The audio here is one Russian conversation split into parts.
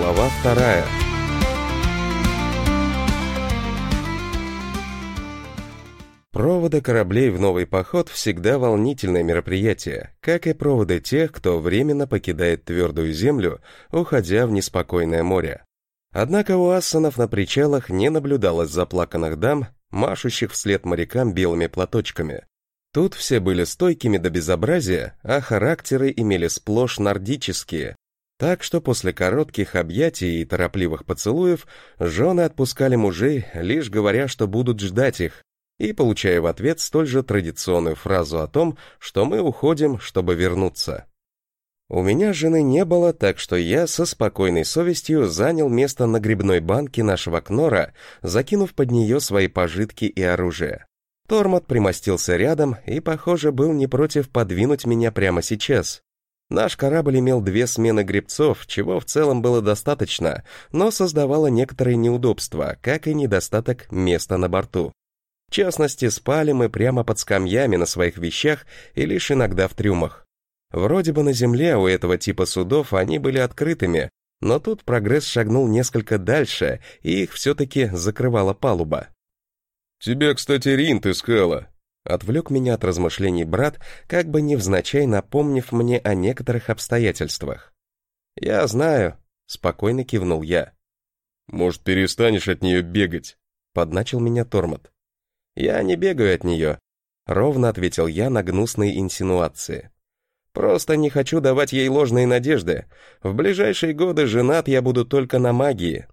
Глава 2. Проводы кораблей в новый поход всегда волнительное мероприятие, как и проводы тех, кто временно покидает твердую землю, уходя в неспокойное море. Однако у ассанов на причалах не наблюдалось заплаканных дам, машущих вслед морякам белыми платочками. Тут все были стойкими до безобразия, а характеры имели сплошь нордические. Так что после коротких объятий и торопливых поцелуев жены отпускали мужей, лишь говоря, что будут ждать их, и получая в ответ столь же традиционную фразу о том, что мы уходим, чтобы вернуться. У меня жены не было, так что я со спокойной совестью занял место на грибной банке нашего Кнора, закинув под нее свои пожитки и оружие. Тормот примостился рядом и, похоже, был не против подвинуть меня прямо сейчас. Наш корабль имел 2 смены гребцов, чего в целом было достаточно, но создавало некоторые неудобства, как и недостаток места на борту. В частности, спали мы прямо под скамьями на своих вещах и лишь иногда в трюмах. Вроде бы на земле у этого типа судов они были открытыми, но тут прогресс шагнул несколько дальше, и их все-таки закрывала палуба. «Тебя, кстати, Ринт искала», — отвлек меня от размышлений брат, как бы невзначай напомнив мне о некоторых обстоятельствах. «Я знаю», — спокойно кивнул я. «Может, перестанешь от нее бегать?» — подначил меня Тормот. «Я не бегаю от нее», — ровно ответил я на гнусные инсинуации. «Просто не хочу давать ей ложные надежды. В ближайшие годы женат я буду только на магии».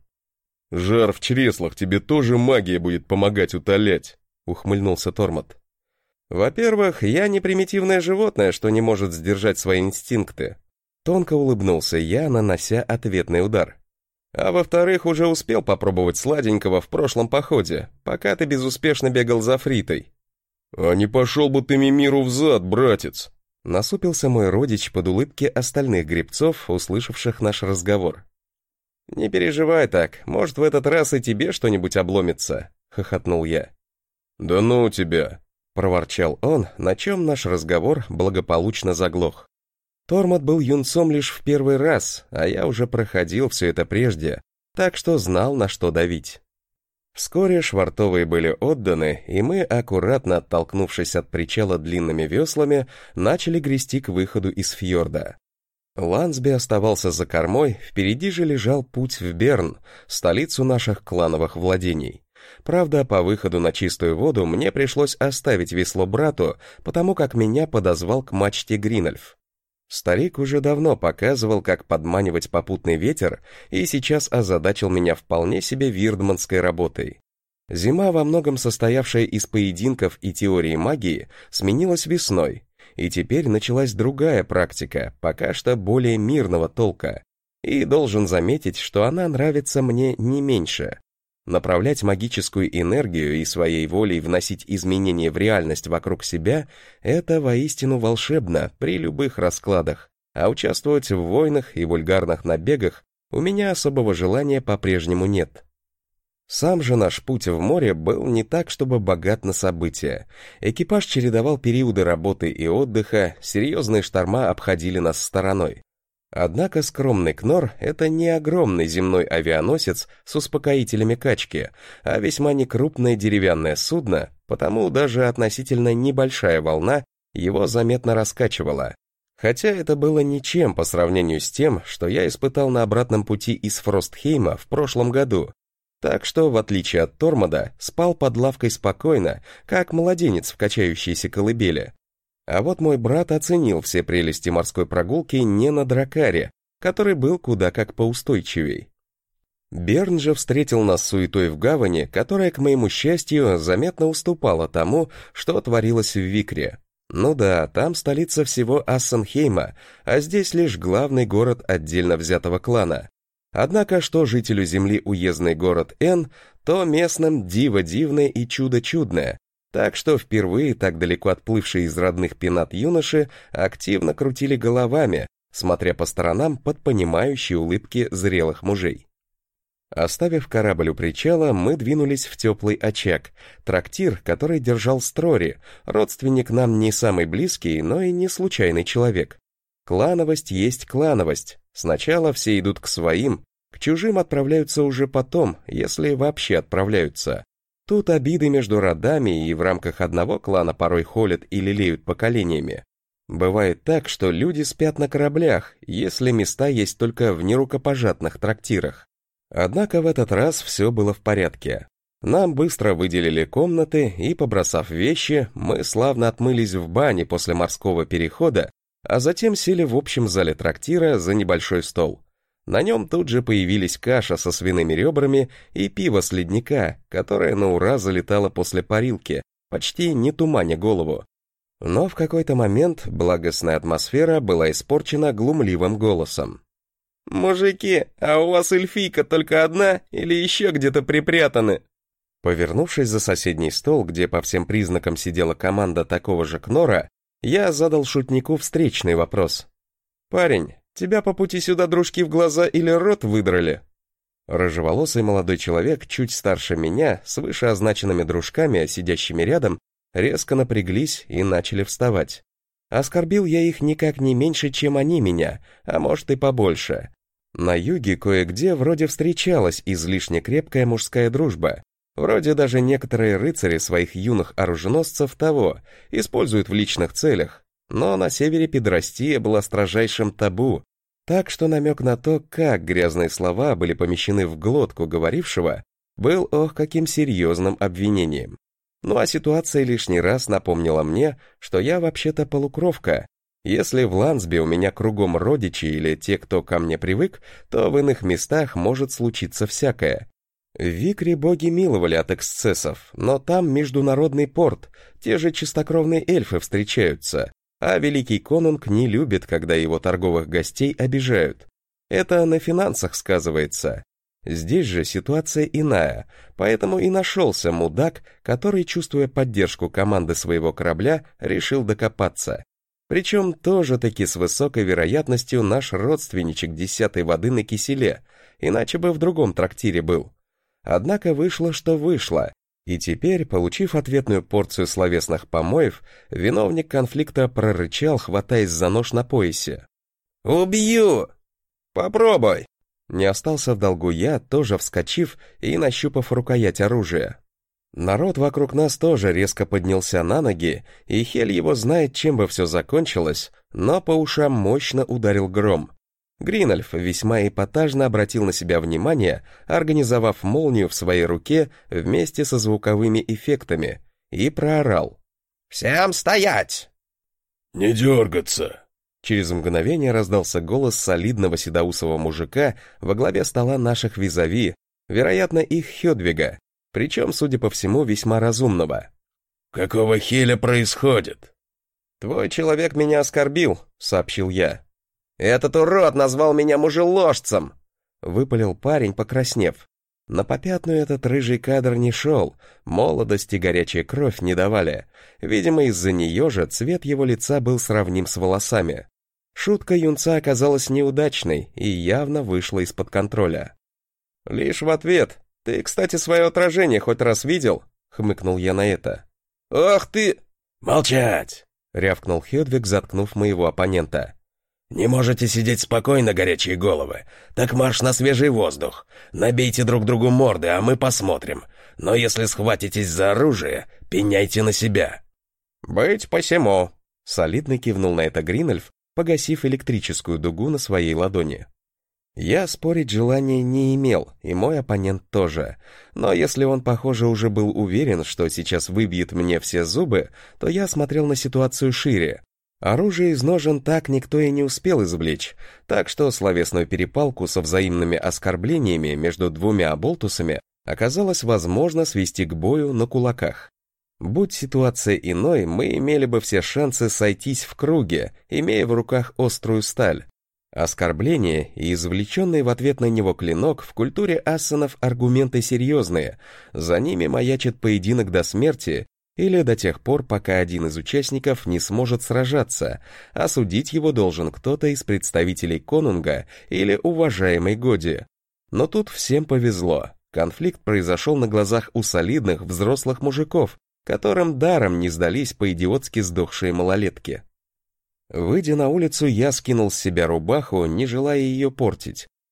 «Жар в чреслах тебе тоже магия будет помогать утолять», — ухмыльнулся Тормот. «Во-первых, я не примитивное животное, что не может сдержать свои инстинкты». Тонко улыбнулся я, нанося ответный удар. «А во-вторых, уже успел попробовать сладенького в прошлом походе, пока ты безуспешно бегал за Фритой». «А не пошел бы ты Мимиру взад, братец!» Насупился мой родич под улыбки остальных гребцов, услышавших наш разговор. «Не переживай так, может, в этот раз и тебе что-нибудь обломится», — хохотнул я. «Да ну тебя!» — проворчал он, на чем наш разговор благополучно заглох. Тормот был юнцом лишь в первый раз, а я уже проходил все это прежде, так что знал, на что давить. Вскоре швартовые были отданы, и мы, аккуратно оттолкнувшись от причала длинными веслами, начали грести к выходу из фьорда. Лансби оставался за кормой, впереди же лежал путь в Берн, столицу наших клановых владений. Правда, по выходу на чистую воду мне пришлось оставить весло брату, потому как меня подозвал к мачте Гринольф. Старик уже давно показывал, как подманивать попутный ветер, и сейчас озадачил меня вполне себе вирдманской работой. Зима, во многом состоявшая из поединков и теории магии, сменилась весной, и теперь началась другая практика, пока что более мирного толка. И должен заметить, что она нравится мне не меньше. Направлять магическую энергию и своей волей вносить изменения в реальность вокруг себя — это воистину волшебно при любых раскладах, а участвовать в войнах и вульгарных набегах у меня особого желания по-прежнему нет. Сам же наш путь в море был не так, чтобы богат на события. Экипаж чередовал периоды работы и отдыха, серьезные шторма обходили нас стороной. Однако скромный Кнор — это не огромный земной авианосец с успокоителями качки, а весьма некрупное деревянное судно, потому даже относительно небольшая волна его заметно раскачивала. Хотя это было ничем по сравнению с тем, что я испытал на обратном пути из Фростхейма в прошлом году. Так что, в отличие от Тормода, спал под лавкой спокойно, как младенец в качающейся колыбели. А вот мой брат оценил все прелести морской прогулки не на дракаре, который был куда как поустойчивей. Берн же встретил нас суетой в гавани, которая, к моему счастью, заметно уступала тому, что творилось в Викре. Ну да, там столица всего Ассенхейма, а здесь лишь главный город отдельно взятого клана. Однако, что жителю земли уездный город Н, то местным диво дивное и чудо чудное. Так что впервые так далеко отплывшие из родных пенат юноши активно крутили головами, смотря по сторонам под понимающие улыбки зрелых мужей. Оставив корабль у причала, мы двинулись в теплый очаг, трактир, который держал Строри, родственник нам не самый близкий, но и не случайный человек. Клановость есть клановость, сначала все идут к своим, к К чужим отправляются уже потом, если вообще отправляются. Тут обиды между родами и в рамках одного клана порой холят и лелеют поколениями. Бывает так, что люди спят на кораблях, если места есть только в нерукопожатных трактирах. Однако в этот раз все было в порядке. Нам быстро выделили комнаты, и, побросав вещи, мы славно отмылись в бане после морского перехода, а затем сели в общем зале трактира за небольшой стол. На нем тут же появились каша со свиными ребрами и пиво с ледника, которое на ура залетало после парилки, почти не туманя голову. Но в какой-то момент благостная атмосфера была испорчена глумливым голосом. «Мужики, а у вас эльфийка только одна или еще где-то припрятаны?» Повернувшись за соседний стол, где по всем признакам сидела команда такого же Кнора, я задал шутнику встречный вопрос. «Парень, тебя по пути сюда дружки в глаза или рот выдрали?» Рыжеволосый молодой человек, чуть старше меня, с вышеозначенными дружками, сидящими рядом, резко напряглись и начали вставать. Оскорбил я их никак не меньше, чем они меня, а может и побольше. На юге кое-где вроде встречалась излишне крепкая мужская дружба. Вроде даже некоторые рыцари своих юных оруженосцев того используют в личных целях. Но на севере педерастия была строжайшим табу. Так что намек на то, как грязные слова были помещены в глотку говорившего, был ох каким серьезным обвинением. Ну а ситуация лишний раз напомнила мне, что я вообще-то полукровка. Если в Лансбе у меня кругом родичи или те, кто ко мне привык, то в иных местах может случиться всякое. В Викре боги миловали от эксцессов, но там международный порт, те же чистокровные эльфы встречаются, а великий конунг не любит, когда его торговых гостей обижают. Это на финансах сказывается. Здесь же ситуация иная, поэтому и нашелся мудак, который, чувствуя поддержку команды своего корабля, решил докопаться. Причем тоже-таки с высокой вероятностью наш родственничек 10-й воды на киселе, иначе бы в другом трактире был. Однако вышло, что вышло, и теперь, получив ответную порцию словесных помоев, виновник конфликта прорычал, хватаясь за нож на поясе. «Убью!» «Попробуй!» Не остался в долгу я, тоже вскочив и нащупав рукоять оружия. Народ вокруг нас тоже резко поднялся на ноги, и Хель его знает, чем бы все закончилось, но по ушам мощно ударил гром. Гринольф весьма эпатажно обратил на себя внимание, организовав молнию в своей руке вместе со звуковыми эффектами, и проорал. «Всем стоять!» «Не дергаться!» Через мгновение раздался голос солидного седоусого мужика во главе стола наших визави, вероятно, их Хёдвига, причем, судя по всему, весьма разумного. «Какого хеля происходит?» «Твой человек меня оскорбил», — сообщил я. «Этот урод назвал меня мужеложцем!» — выпалил парень, покраснев. На попятную этот рыжий кадр не шел, молодость и горячая кровь не давали. Видимо, из-за нее же цвет его лица был сравним с волосами. Шутка юнца оказалась неудачной и явно вышла из-под контроля. «Лишь в ответ. Ты, кстати, свое отражение хоть раз видел?» — хмыкнул я на это. «Ах ты!» «Молчать!» — рявкнул Хёдвиг, заткнув моего оппонента. «Не можете сидеть спокойно, горячие головы? Так марш на свежий воздух. Набейте друг другу морды, а мы посмотрим. Но если схватитесь за оружие, пеняйте на себя». «Быть посему», — солидно кивнул на это Гринольф, погасив электрическую дугу на своей ладони. Я спорить желания не имел, и мой оппонент тоже. Но если он, похоже, уже был уверен, что сейчас выбьет мне все зубы, то я смотрел на ситуацию шире. Оружие из ножен так никто и не успел извлечь, так что словесную перепалку со взаимными оскорблениями между двумя оболтусами оказалось возможно свести к бою на кулаках. Будь ситуация иной, мы имели бы все шансы сойтись в круге, имея в руках острую сталь. Оскорбление и извлеченный в ответ на него клинок в культуре ассанов аргументы серьезные, за ними маячит поединок до смерти или до тех пор, пока один из участников не сможет сражаться, а судить его должен кто-то из представителей конунга или уважаемой Годи. Но тут всем повезло. Конфликт произошел на глазах у солидных взрослых мужиков, которым даром не сдались по-идиотски сдохшие малолетки. Выйдя на улицу, я скинул с себя рубаху, не желая ее портить,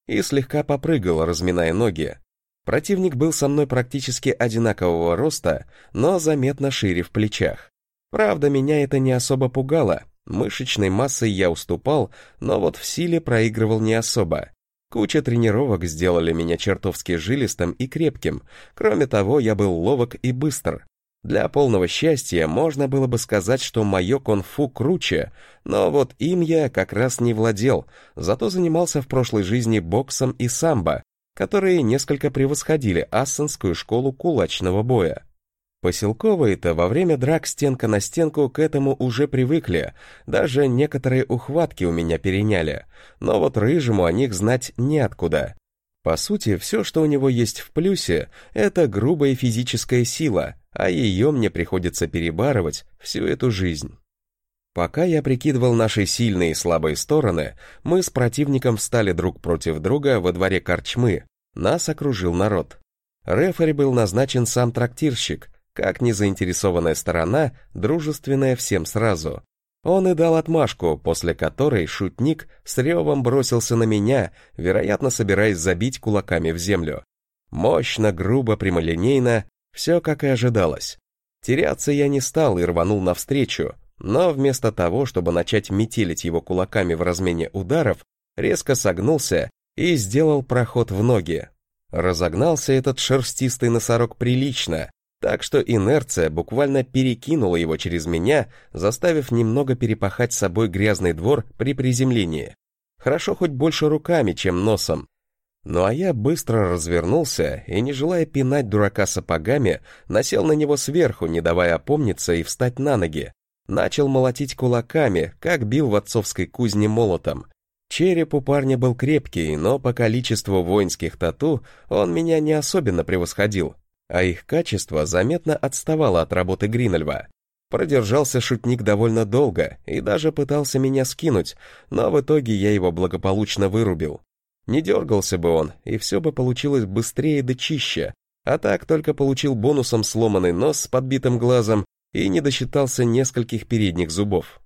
и слегка попрыгал, разминая ноги. Противник был со мной практически одинакового роста, но заметно шире в плечах. Правда, меня это не особо пугало. Мышечной массой я уступал, но вот в силе проигрывал не особо. Куча тренировок сделали меня чертовски жилистым и крепким. Кроме того, я был ловок и быстр. Для полного счастья можно было бы сказать, что мое кунг-фу круче, но вот им я как раз не владел, зато занимался в прошлой жизни боксом и самбо, которые несколько превосходили ассанскую школу кулачного боя. Поселковые-то во время драк стенка на стенку к этому уже привыкли, даже некоторые ухватки у меня переняли, но вот рыжему о них знать неоткуда. По сути, все, что у него есть в плюсе, это грубая физическая сила, а ее мне приходится перебарывать всю эту жизнь. Пока я прикидывал наши сильные и слабые стороны, мы с противником встали друг против друга во дворе корчмы. Нас окружил народ. Рефери был назначен сам трактирщик, как незаинтересованная сторона, дружественная всем сразу. Он и дал отмашку, после которой шутник с ревом бросился на меня, вероятно, собираясь забить кулаками в землю. Мощно, грубо, прямолинейно, все как и ожидалось. Теряться я не стал и рванул навстречу, но вместо того, чтобы начать метелить его кулаками в размене ударов, резко согнулся и сделал проход в ноги. Разогнался этот шерстистый носорог прилично, так что инерция буквально перекинула его через меня, заставив немного перепахать с собой грязный двор при приземлении. Хорошо хоть больше руками, чем носом. Ну а я быстро развернулся и, не желая пинать дурака сапогами, насел на него сверху, не давая опомниться и встать на ноги. Начал молотить кулаками, как бил в отцовской кузне молотом. Череп у парня был крепкий, но по количеству воинских тату он меня не особенно превосходил, а их качество заметно отставало от работы Гринельва. Продержался шутник довольно долго и даже пытался меня скинуть, но в итоге я его благополучно вырубил. Не дергался бы он, и все бы получилось быстрее да чище, а так только получил бонусом сломанный нос с подбитым глазом и не досчитался нескольких передних зубов.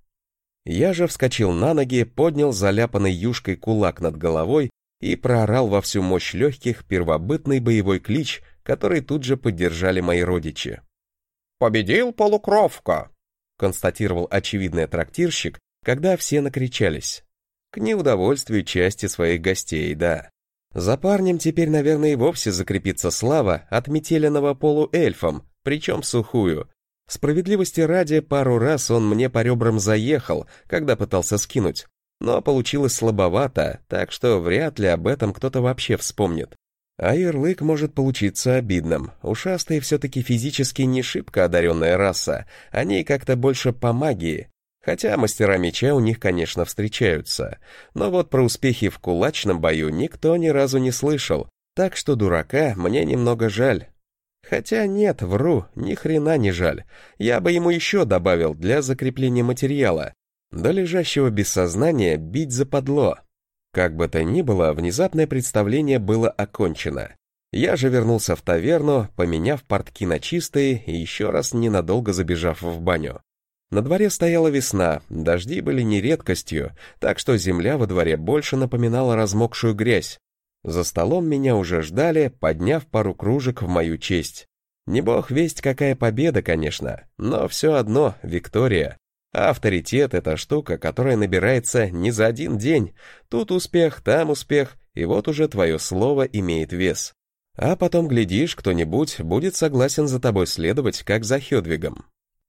Я же вскочил на ноги, поднял заляпанный юшкой кулак над головой и проорал во всю мощь легких первобытный боевой клич, который тут же поддержали мои родичи. «Победил полукровка!» — констатировал очевидный трактирщик, когда все накричались. К неудовольствию части своих гостей, да. За парнем теперь, наверное, и вовсе закрепится слава отметеленного полуэльфом, причем сухую. Справедливости ради, пару раз он мне по ребрам заехал, когда пытался скинуть, но получилось слабовато, так что вряд ли об этом кто-то вообще вспомнит. А ярлык может получиться обидным. Ушастые все-таки физически не шибко одаренная раса, они как-то больше по магии. Хотя мастера меча у них, конечно, встречаются. Но вот про успехи в кулачном бою никто ни разу не слышал, так что дурака мне немного жаль. Хотя нет, вру, ни хрена не жаль. Я бы ему еще добавил для закрепления материала. До лежащего без сознания бить западло. Как бы то ни было, внезапное представление было окончено. Я же вернулся в таверну, поменяв портки на чистые и еще раз ненадолго забежав в баню. На дворе стояла весна, дожди были не редкостью, так что земля во дворе больше напоминала размокшую грязь. За столом меня уже ждали, подняв пару кружек в мою честь. Не бог весть какая победа, конечно, но все одно Виктория. А авторитет — это штука, которая набирается не за один день. Тут успех, там успех, и вот уже твое слово имеет вес. А потом, глядишь, кто-нибудь будет согласен за тобой следовать, как за Хёдвигом.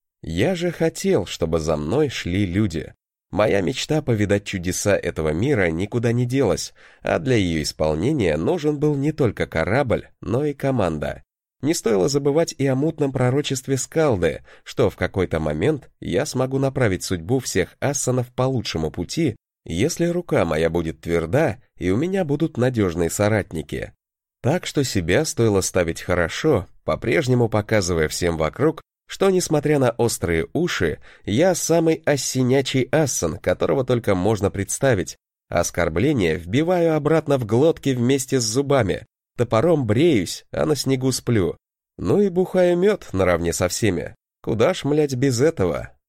Я же хотел, чтобы за мной шли люди. Моя мечта повидать чудеса этого мира никуда не делась, а для ее исполнения нужен был не только корабль, но и команда. Не стоило забывать и о мутном пророчестве Скалды, что в какой-то момент я смогу направить судьбу всех ассанов по лучшему пути, если рука моя будет тверда и у меня будут надежные соратники. Так что себя стоило ставить хорошо, по-прежнему показывая всем вокруг, что, несмотря на острые уши, я самый осинячий ассан, которого только можно представить. Оскорбление вбиваю обратно в глотки вместе с зубами, топором бреюсь, а на снегу сплю. Ну и бухаю мед наравне со всеми. Куда ж, млять, без этого?